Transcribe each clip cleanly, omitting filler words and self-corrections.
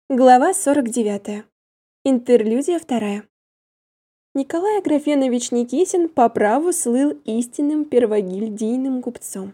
Глава 49. Интерлюдия 2. Николай Аграфенович Никитин по праву слыл истинным первогильдийным купцом.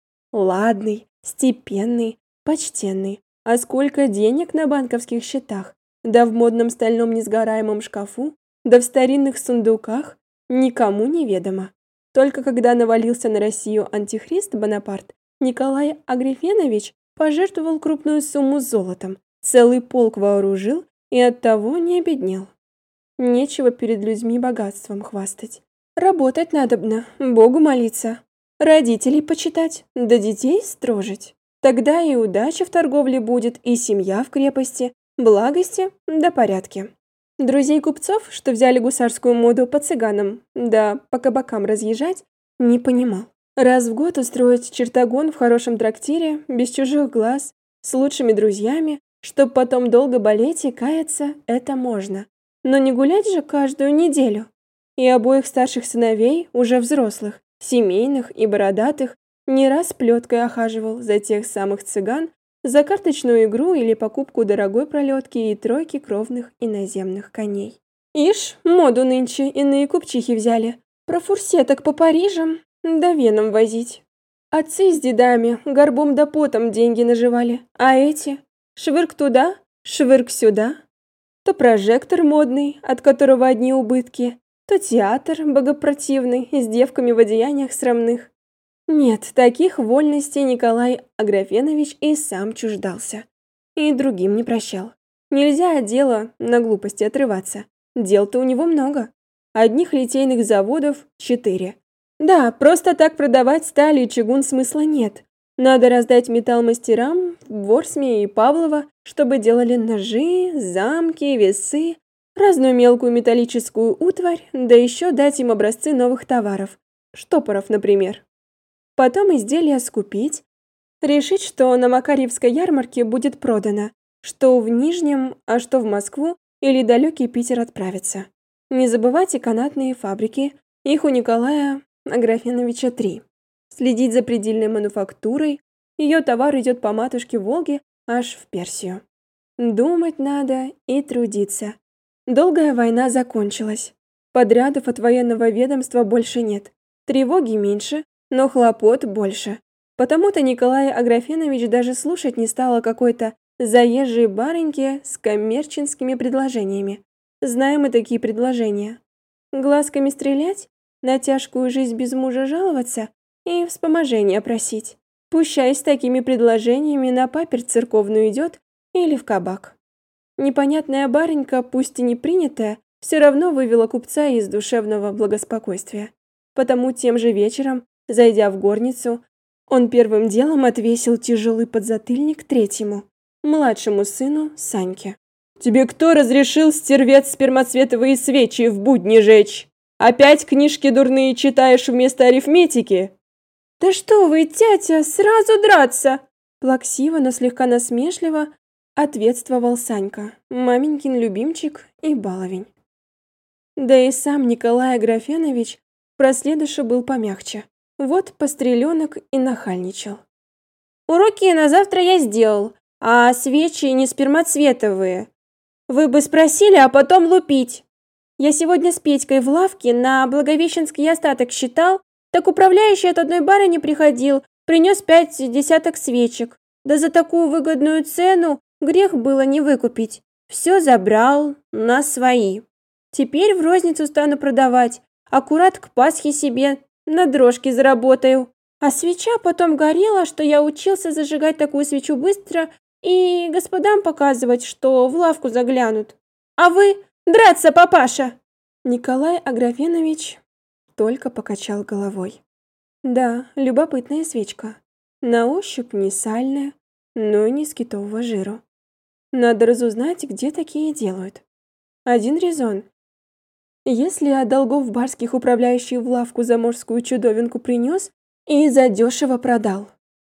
Ладный, степенный, почтенный. А сколько денег на банковских счетах, да в модном стальном несгораемом шкафу, да в старинных сундуках, никому не ведомо. Только когда навалился на Россию антихрист Бонапарт, Николай Аграфенович пожертвовал крупную сумму золотом, целый полк вооружил и оттого не обеднел. Нечего перед людьми богатством хвастать. Работать надобно, Богу молиться, родителей почитать, да детей строжить. Тогда и удача в торговле будет, и семья в крепости, благости да порядке. Друзей купцов, что взяли гусарскую моду по цыганам, да по кабакам разъезжать, не понимал. Раз в год устроить чертогон в хорошем трактире, без чужих глаз, с лучшими друзьями, чтоб потом долго болеть и каяться, это можно. Но не гулять же каждую неделю. И обоих старших сыновей, уже взрослых, семейных и бородатых, не раз плеткой охаживал за тех самых цыган, за карточную игру или покупку дорогой пролетки и тройки кровных иноземных коней. Ишь, моду нынче иные купчихи взяли. Про фурсеток по Парижам да Венам возить. Отцы с дедами горбом да потом деньги наживали, а эти швырк туда, швырк сюда. То прожектор модный, от которого одни убытки, то театр богопротивный с девками в одеяниях срамных. Нет, таких вольностей Николай Аграфенович и сам чуждался. И другим не прощал. Нельзя от дела на глупости отрываться. Дел-то у него много. Одних литейных заводов 4. Да, просто так продавать сталь и чугун смысла нет. Надо раздать металл мастерам в Ворсме и Павлово, чтобы делали ножи, замки, весы, разную мелкую металлическую утварь, да еще дать им образцы новых товаров, штопоров, например. Потом изделия скупить, решить, что на Макарьевской ярмарке будет продано, что в Нижнем, а что в Москву или далекий Питер отправиться. Не забывать и канатные фабрики, их у Николая Аграфеновича 3. Следить за предельной мануфактурой, ее товар идет по матушке Волге аж в Персию. Думать надо и трудиться. Долгая война закончилась. Подрядов от военного ведомства больше нет. Тревоги меньше, но хлопот больше. Потому-то Николай Аграфенович даже слушать не стал о какой-то заезжей барыньке с коммерческими предложениями. Знаем мы такие предложения. Глазками стрелять, на тяжкую жизнь без мужа жаловаться и вспоможения просить. Пущай с такими предложениями на паперть церковную идет или в кабак. Непонятная барынька, пусть и не принятая, все равно вывела купца из душевного благоспокойствия. Потому тем же вечером, зайдя в горницу, он первым делом отвесил тяжелый подзатыльник третьему, младшему сыну Саньке. «Тебе кто разрешил, стервец, спермоцветовые свечи в будни жечь? Опять книжки дурные читаешь вместо арифметики?» «Да что вы, тятя, сразу драться!» Плаксиво, но слегка насмешливо ответствовал Санька, маменькин любимчик и баловень. Да и сам Николай Аграфенович проследуше был помягче. Вот постреленок и нахальничал. «Уроки на завтра я сделал, а свечи не спермоцветовые. Вы бы спросили, а потом лупить. Я сегодня с Петькой в лавке на Благовещенский остаток считал, так управляющий от одной барыни приходил, принес 5 десяток свечек. Да за такую выгодную цену грех было не выкупить. Все забрал на свои. Теперь в розницу стану продавать, аккурат к Пасхе себе на дрожки заработаю. А свеча потом горела, что я учился зажигать такую свечу быстро и господам показывать, что в лавку заглянут. А вы драться, папаша!» Николай Аграфенович только покачал головой. Да, любопытная свечка. На ощупь не сальная, но и не с китового жиру. Надо разузнать, где такие делают. Один резон. Если от долгов барских управляющий в лавку заморскую чудовинку принес и задешево продал.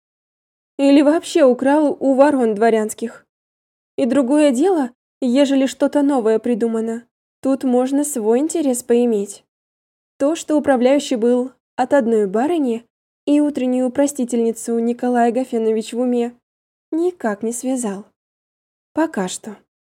Или вообще украл у ворон дворянских. И другое дело, ежели что-то новое придумано. Тут можно свой интерес поиметь. То, что управляющий был от одной барыни и утреннюю простительницу Николай Аграфенович в уме, никак не связал. Пока что.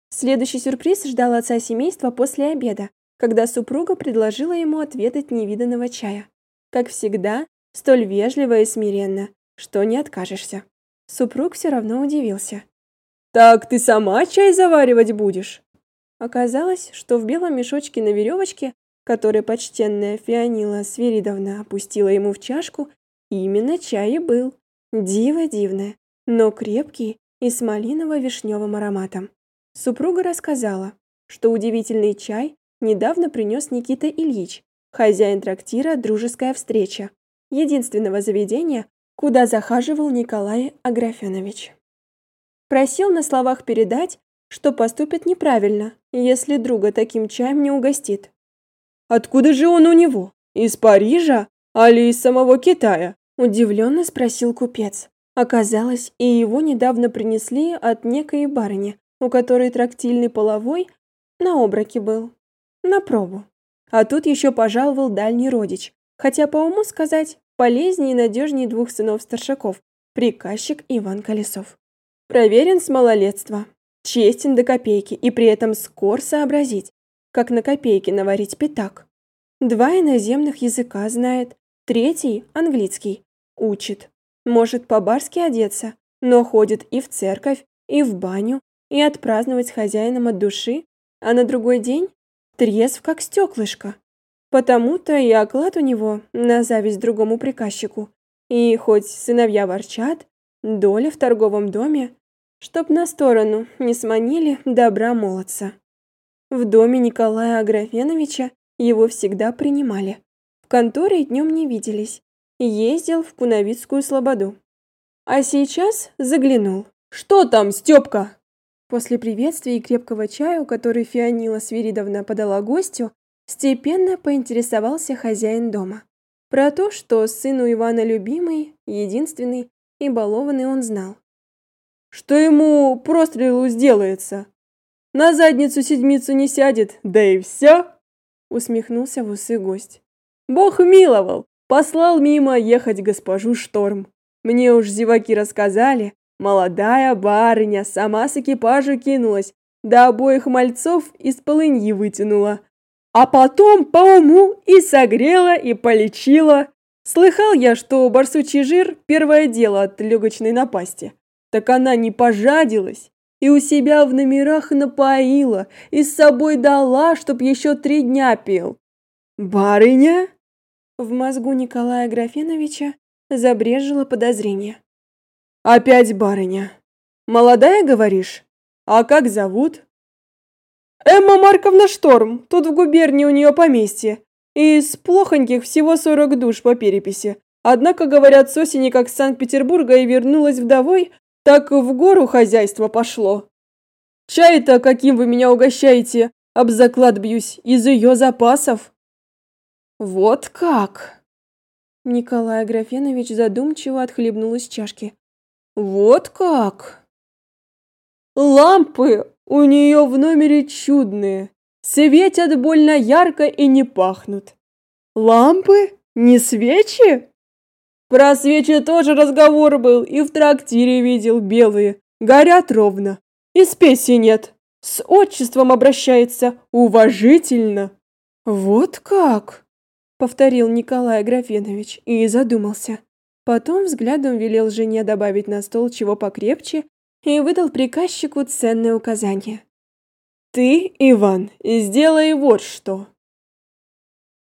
Следующий сюрприз ждал отца семейства после обеда, когда супруга предложила ему отведать невиданного чая. Как всегда, столь вежливо и смиренно, что не откажешься. Супруг все равно удивился. «Так ты сама чай заваривать будешь?» Оказалось, что в белом мешочке на веревочке, который почтенная Феонила Свиридовна опустила ему в чашку, именно чай и был. Диво дивное, но крепкий и с малиново-вишневым ароматом. Супруга рассказала, что удивительный чай недавно принес Никита Ильич, хозяин трактира «Дружеская встреча», единственного заведения, куда захаживал Николай Аграфенович. Просил на словах передать, что поступит неправильно, если друга таким чаем не угостит. «Откуда же он у него? Из Парижа? Али из самого Китая?» – удивленно спросил купец. Оказалось, и его недавно принесли от некой барыни, у которой трактильный половой на оброке был. На пробу. А тут еще пожаловал дальний родич, хотя по уму сказать, полезнее и надежнее двух сынов старшаков, приказчик Иван Колесов. Проверен с малолетства, честен до копейки и при этом скор сообразить, как на копейке наварить пятак. 2 иноземных языка знает, 3 английский, учит. Может по-барски одеться, но ходит и в церковь, и в баню, и отпраздновать с хозяином от души, а на другой день трезв как стеклышко. Потому-то и оклад у него на зависть другому приказчику. И хоть сыновья ворчат, доля в торговом доме, чтоб на сторону не сманили добра молодца. В доме Николая Аграфеновича его всегда принимали. В конторе днем не виделись. Ездил в Куновицкую слободу. А сейчас заглянул. «Что там, Степка?» После приветствия и крепкого чаю, который Феонила Свиридовна подала гостю, степенно поинтересовался хозяин дома. Про то, что сын у Ивана любимый, единственный и балованный, он знал. «Что ему прострелу сделается? На задницу седмицу не сядет, да и все!» Усмехнулся в усы гость. «Бог миловал, послал мимо ехать госпожу Шторм. Мне уж зеваки рассказали, молодая барыня сама с экипажа кинулась, да обоих мальцов из полыньи вытянула. А потом по уму и согрела, и полечила. Слыхал я, что барсучий жир – первое дело от легочной напасти. Так она не пожадилась и у себя в номерах напоила, и с собой дала, чтоб еще 3 дня пил. Барыня?» В мозгу Николая Аграфеновича забрежило подозрение. «Опять барыня. Молодая, говоришь? А как зовут?» «Эмма Марковна Шторм, тут в губернии у нее поместье. Из плохоньких всего 40 душ по переписи. Однако, говорят, с осени как с Санкт-Петербурга и вернулась вдовой, так в гору хозяйство пошло. Чай-то, каким вы меня угощаете, об заклад бьюсь, из ее запасов». «Вот как?» Николай Аграфенович задумчиво отхлебнул из чашки. «Вот как?» «Лампы у нее в номере чудные, светят больно ярко и не пахнут». «Лампы? Не свечи?» «Про свечи тоже разговор был, и в трактире видел, белые, горят ровно, и спеси нет, с отчеством обращается, уважительно». «Вот как?» — повторил Николай Аграфенович и задумался. Потом взглядом велел жене добавить на стол чего покрепче и выдал приказчику ценное указание. «Ты, Иван, сделай вот что.